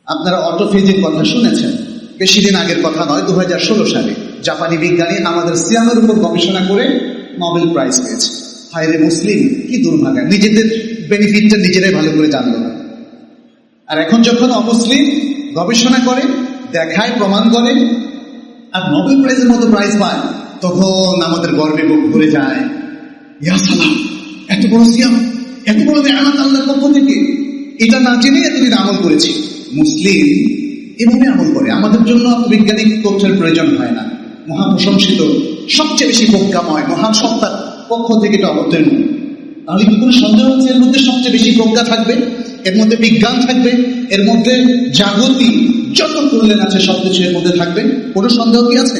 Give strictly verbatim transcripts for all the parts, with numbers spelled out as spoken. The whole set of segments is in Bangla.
আপনারা অটোফেজের কথা শুনেছেন, বেশি দিন আগের কথা নয়, দু হাজার ষোলো সালে জাপানি বিজ্ঞানী আমাদের সিয়ামের উপর গবেষণা করে নোবেল প্রাইজ পেয়েছে। হায় রে মুসলিম, কি দুর্ভাগা, নিজেদের বেনিফিটটা নিজেরাই ভালো করে জানলো না। আর এখন যখন অমুসলিম গবেষণা করে, দেখায়, প্রমাণ করে, আর নোবেল প্রাইজের মতো প্রাইজ পায়, তখন আমাদের গর্বে বুক ভরে যায়। ইয়া সালাম, এত বড় সিয়াম, এত বড় নেয়ামত আল্লাহর পক্ষ থেকে, এটা না জেনে এতদিন আমল করেছি। মুসলিম এভাবে আমল করে, আমাদের জন্য বৈজ্ঞানিক তথ্যের প্রয়োজন হয় না। মহাপ্রশংসিত, সবচেয়ে বেশি প্রজ্ঞাময় মহান সত্তার পক্ষ থেকে এটা অবতীর্ণ। তাহলে কি কোনো সন্দেহ হচ্ছে এর মধ্যে সবচেয়ে বেশি প্রজ্ঞা থাকবে, এর মধ্যে বিজ্ঞান থাকবে, এর মধ্যে জাগতিক যত কল্যাণ আছে সবকিছু এর মধ্যে থাকবে? কোনো সন্দেহ কি আছে?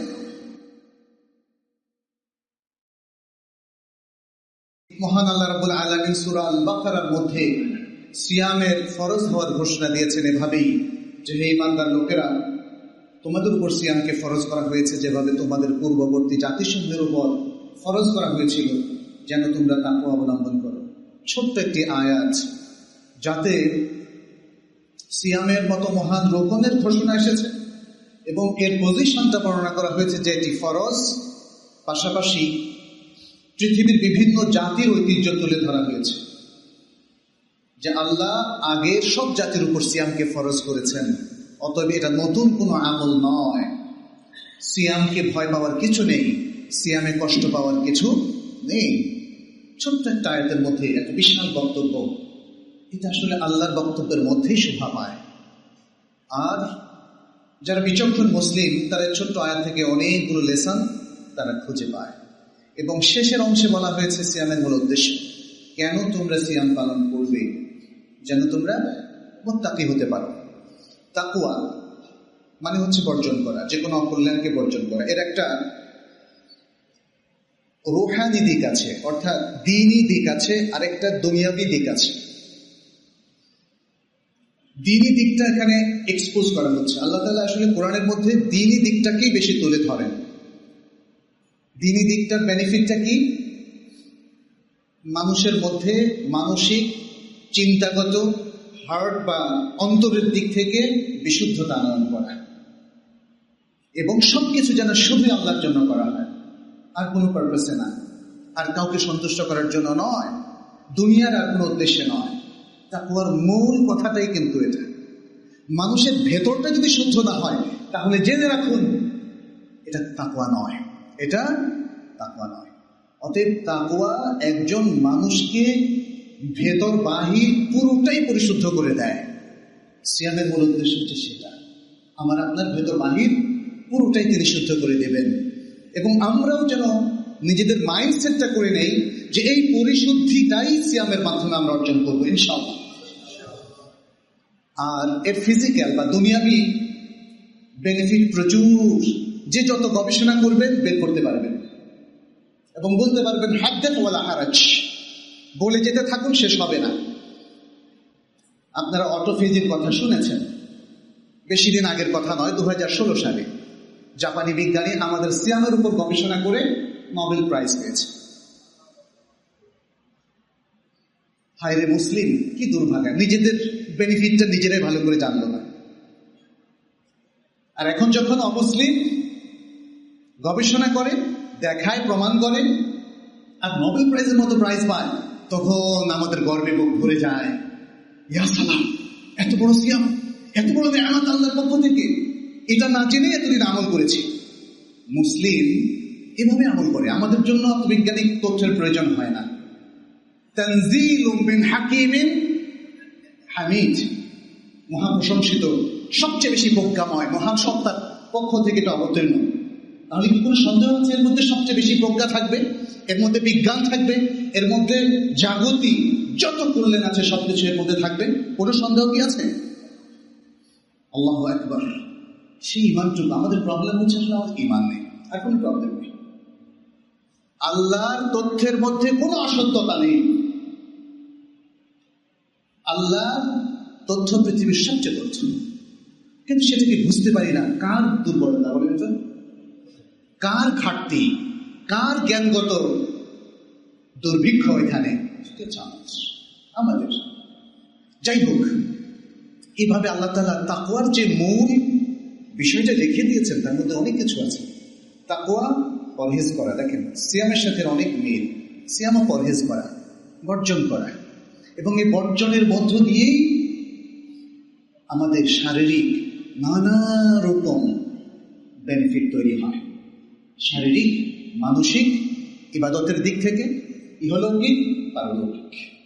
মহান আল্লাহ রাব্বুল আলামিন সূরা আল বাকারার মধ্যে সিয়ামের ফরজ হওয়ার ঘোষণা দিয়েছেন এভাবেই যে, হে ঈমানদার লোকেরা, তোমাদের উপর সিয়ামকে ফরজ করা হয়েছে যেভাবে তোমাদের পূর্ববর্তী জাতিসমূহের উপর ফরজ করা হয়েছিল, যেন তোমরা তাকওয়া অবলম্বন করো। ছোট্ট একটি আয়াত, যাতে সিয়ামের মতো মহান রোকনের ঘোষণা এসেছে এবং এর পজিশনটা বর্ণনা করা হয়েছে যে এটি ফরজ, পাশাপাশি পৃথিবীর বিভিন্ন জাতির ঐতিহ্য তুলে ধরা হয়েছে যে আল্লাহ আগে সব জাতির উপর সিয়ামকে ফরজ করেছেন। অতএব এটা নতুন কোনো আমল নয়। সিয়ামকে ভয় পাওয়ার কিছু নেই, সিয়ামে কষ্ট পাওয়ার কিছু নেই। ছোট্ট একটা আয়াতের মধ্যে এত বিশাল বক্তব্য, এটা আসলে আল্লাহর বক্তব্যের মধ্যেই শোভা পায়। আর যারা বিচক্ষণ মুসলিম, তারা ছোট্ট আয়াত থেকে অনেকগুলো লেসন তারা খুঁজে পায়। এবং শেষের অংশে বলা হয়েছে সিয়ামের মূল উদ্দেশ্য, কেন তোমরা সিয়াম পালন করবে, যেন তোমরা মুত্তাকি হতে পারো। তাকওয়া মানে হচ্ছে বর্জন করা, যে কোনো অকল্যাণকে বর্জন করা। এর একটা রুহানি দিক আছে, অর্থাৎ দ্বীনি দিক আছে, আর একটা দুনিয়াবি দিক আছে। দ্বীনি দিকটা এখানে এক্সপোজ করা হচ্ছে। আল্লাহ তাআলা আসলে কোরআনের মধ্যে দ্বীনি দিকটাকেই বেশি তুলে ধরেন। দ্বীনি দিকটার বেনিফিটটা কি? মানুষের মধ্যে মানসিক, চিন্তাগত, হার্ট বা অন্তরের দিক থেকে বিশুদ্ধতা আনয়ন করা, এবং সবকিছু যেন শুধু আল্লাহর জন্য করা হয়, আর কোনো পারপাসে না, আর কাউকে সন্তুষ্ট করার জন্য নয়, দুনিয়ার আর কোনো উদ্দেশ্যে নয়। তাকওয়ার মূল কথাটাই কিন্তু এটা। মানুষের ভেতরটা যদি শুদ্ধ না হয়, তাহলে জেনে রাখুন এটা তাকওয়া নয়, এটা তাকওয়া নয়। অতএব তাকওয়া একজন মানুষকে ভেতর বাহির পুরোটাই পরিশুদ্ধ করে দেয়। সিয়ামের মূল উদ্দেশ্য হচ্ছে সেটা, আমার আপনার ভেতর বাহির পুরোটাই তিনি শুদ্ধ করে দেবেন। এবং আমরাও যেন নিজেদের মাইন্ডসেটটা করে নেই যে এই পরিশুদ্ধিটাই সিয়ামের মাধ্যমে আমরা অর্জন করবো ইনশাআল্লাহ। আর এর ফিজিক্যাল বা দুনিয়াবি বেনিফিট প্রচুর, যে যত গবেষণা করবেন বের করতে পারবেন এবং বলতে পারবেন হাদ্দাত ওয়ালা হারাজ, বলে যেতে থাকুন, শেষ হবে না। আপনারা অটোফেজের কথা শুনেছেন, বেশি দিন আগের কথা নয়, দু হাজার ষোলো সালে জাপানি বিজ্ঞানী আমাদের সিয়ামের উপর গবেষণা করে নোবেল প্রাইজ পেয়েছে। হায় রে মুসলিম, কি দুর্ভাগা, নিজেদের বেনিফিটটা নিজেরাই ভালো করে জানলো না। আর এখন যখন অমুসলিম গবেষণা করে, দেখায়, প্রমাণ করে, আর নোবেল প্রাইজের মতো প্রাইজ পায়, তখন আমাদের গর্বে বুক ভরে যায়। ইয়া সালাম, এত বড় সিয়াম, এত বড় নেয়ামত আল্লাহর পক্ষ থেকে, এটা না জেনে এতদিন আমল করেছি। মুসলিম এভাবে আমল করে, আমাদের জন্য বৈজ্ঞানিক তথ্যের প্রয়োজন হয় না। তানজিলুম মিন হাকিমিন হামিদ, মহাপ্রশংসিত, সবচেয়ে বেশি প্রজ্ঞাময় মহান সত্তার পক্ষ থেকে এটা অবতীর্ণ। তাহলে কি কোনো সন্দেহ আছে এর মধ্যে সবচেয়ে বেশি প্রজ্ঞা থাকবে, এর মধ্যে বিজ্ঞান থাকবে, এর মধ্যে জাগতিক যত কল্যাণ আছে সবকিছু এর মধ্যে থাকবে? কোনো সন্দেহ কি আছে? আল্লাহু আকবার। সেই ইমানটুকু, আমাদের প্রবলেম হচ্ছে আসলে আমাদের ইমান নেই, আর কোনো প্রবলেম নেই। আল্লাহর তথ্যের মধ্যে কোনো অসত্যতা নেই। আল্লাহর তথ্য পৃথিবীর সবচেয়ে তথ্য, কিন্তু সেটাকে বুঝতে পারি না। কার দুর্বলতা বলেন তো? কার ঘাটতি, কার জ্ঞানগত দুর্ভিক্ষ এখানে? আমাদের। যাই হোক, এইভাবে আল্লাহ তাআলা তাকওয়ার যে মূল বিষয়টা রেখে দিয়েছেন তার মধ্যে অনেক কিছু আছে। তাকওয়া পরহেজ করা, দেখেন সিয়ামের সাথে অনেক মিল। সিয়ামও পরহেজ করা, বর্জন করা, এবং এই বর্জনের মধ্য দিয়েই আমাদের শারীরিক নানা রকম বেনিফিট তৈরি হয়, শারীরিক, মানসিক, ইবাদতের দিক থেকে, ইহলৌকিক, পারলৌকিক।